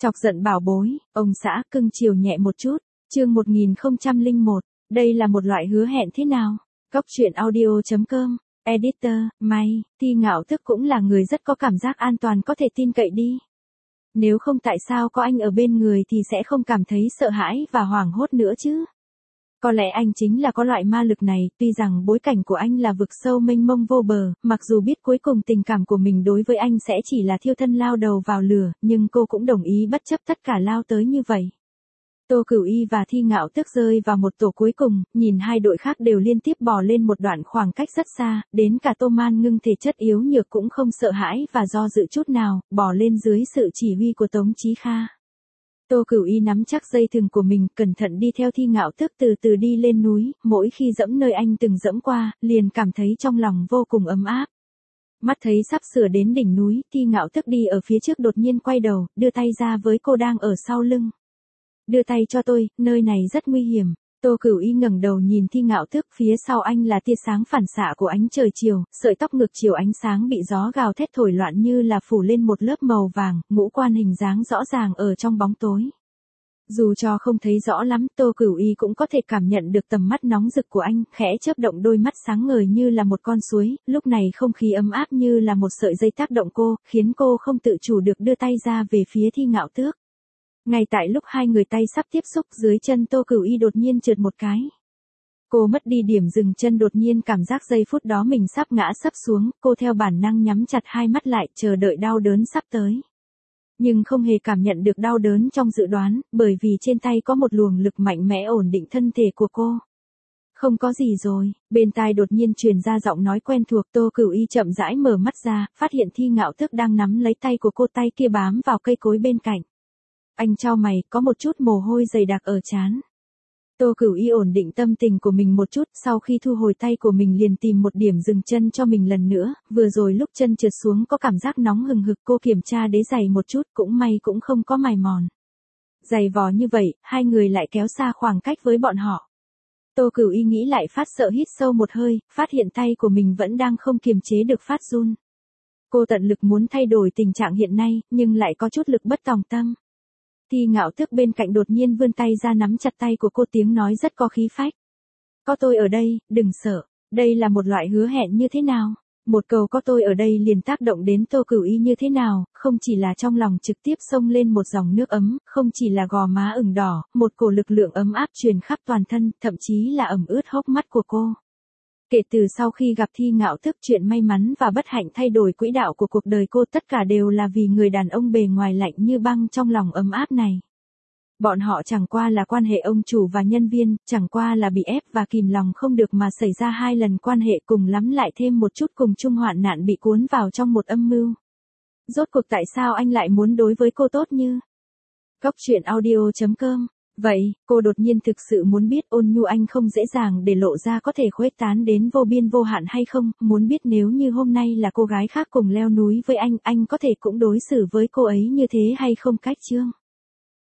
Chọc giận bảo bối, ông xã cưng chiều nhẹ một chút. Chương 1001, đây là một loại hứa hẹn thế nào? Góc truyện audio.com, editor, May, Thi Ngạo Thức cũng là người rất có cảm giác an toàn có thể tin cậy đi. Nếu không tại sao có anh ở bên người thì sẽ không cảm thấy sợ hãi và hoảng hốt nữa chứ? Có lẽ anh chính là có loại ma lực này, tuy rằng bối cảnh của anh là vực sâu mênh mông vô bờ, mặc dù biết cuối cùng tình cảm của mình đối với anh sẽ chỉ là thiêu thân lao đầu vào lửa, nhưng cô cũng đồng ý bất chấp tất cả lao tới như vậy. Tô Cửu Y và Thi Ngạo Tước rơi vào một tổ cuối cùng, nhìn hai đội khác đều liên tiếp bò lên một đoạn khoảng cách rất xa, đến cả Tô Man Ngưng thể chất yếu nhược cũng không sợ hãi và do dự chút nào, bò lên dưới sự chỉ huy của Tống Chí Kha. Tô Cửu Y nắm chắc dây thừng của mình, cẩn thận đi theo Thi Ngạo Tước từ từ đi lên núi, mỗi khi dẫm nơi anh từng dẫm qua, liền cảm thấy trong lòng vô cùng ấm áp. Mắt thấy sắp sửa đến đỉnh núi, Thi Ngạo Tước đi ở phía trước đột nhiên quay đầu, đưa tay ra với cô đang ở sau lưng. Đưa tay cho tôi, nơi này rất nguy hiểm. Tô Cửu Y ngẩng đầu nhìn Thi Ngạo Tước, phía sau anh là tia sáng phản xạ của ánh trời chiều, sợi tóc ngược chiều ánh sáng bị gió gào thét thổi loạn như là phủ lên một lớp màu vàng, ngũ quan hình dáng rõ ràng ở trong bóng tối. Dù cho không thấy rõ lắm, Tô Cửu Y cũng có thể cảm nhận được tầm mắt nóng rực của anh, khẽ chớp động đôi mắt sáng ngời như là một con suối, lúc này không khí ấm áp như là một sợi dây tác động cô, khiến cô không tự chủ được đưa tay ra về phía Thi Ngạo Tước. Ngay tại lúc hai người tay sắp tiếp xúc, dưới chân Tô Cửu Y đột nhiên trượt một cái. Cô mất đi điểm dừng chân, đột nhiên cảm giác giây phút đó mình sắp ngã sấp xuống, cô theo bản năng nhắm chặt hai mắt lại, chờ đợi đau đớn sắp tới. Nhưng không hề cảm nhận được đau đớn trong dự đoán, bởi vì trên tay có một luồng lực mạnh mẽ ổn định thân thể của cô. Không có gì rồi, bên tai đột nhiên truyền ra giọng nói quen thuộc. Tô Cửu Y chậm rãi mở mắt ra, phát hiện Thi Ngạo Tước đang nắm lấy tay của cô, tay kia bám vào cây cối bên cạnh. Anh chau mày, có một chút mồ hôi dày đặc ở trán. Tô Cửu Y ổn định tâm tình của mình một chút, sau khi thu hồi tay của mình liền tìm một điểm dừng chân cho mình lần nữa, vừa rồi lúc chân trượt xuống có cảm giác nóng hừng hực, cô kiểm tra đế giày một chút, cũng may cũng không có mài mòn. Giày vò như vậy, hai người lại kéo xa khoảng cách với bọn họ. Tô Cửu Y nghĩ lại phát sợ, hít sâu một hơi, phát hiện tay của mình vẫn đang không kiềm chế được phát run. Cô tận lực muốn thay đổi tình trạng hiện nay, nhưng lại có chút lực bất tòng tâm. Thi Ngạo Tước bên cạnh đột nhiên vươn tay ra nắm chặt tay của cô, tiếng nói rất có khí phách. Có tôi ở đây, đừng sợ. Đây là một loại hứa hẹn như thế nào? Một câu có tôi ở đây liền tác động đến Tô Cửu Y như thế nào, không chỉ là trong lòng trực tiếp xông lên một dòng nước ấm, không chỉ là gò má ửng đỏ, một cổ lực lượng ấm áp truyền khắp toàn thân, thậm chí là ẩm ướt hốc mắt của cô. Kể từ sau khi gặp Thi Ngạo Tước, chuyện may mắn và bất hạnh thay đổi quỹ đạo của cuộc đời cô, tất cả đều là vì người đàn ông bề ngoài lạnh như băng trong lòng ấm áp này. Bọn họ chẳng qua là quan hệ ông chủ và nhân viên, chẳng qua là bị ép và kìm lòng không được mà xảy ra hai lần quan hệ, cùng lắm lại thêm một chút cùng chung hoạn nạn, bị cuốn vào trong một âm mưu. Rốt cuộc tại sao anh lại muốn đối với cô tốt như? Góc truyện audio.com. Vậy, cô đột nhiên thực sự muốn biết ôn nhu anh không dễ dàng để lộ ra có thể khuếch tán đến vô biên vô hạn hay không, muốn biết nếu như hôm nay là cô gái khác cùng leo núi với anh có thể cũng đối xử với cô ấy như thế hay không. Cách chương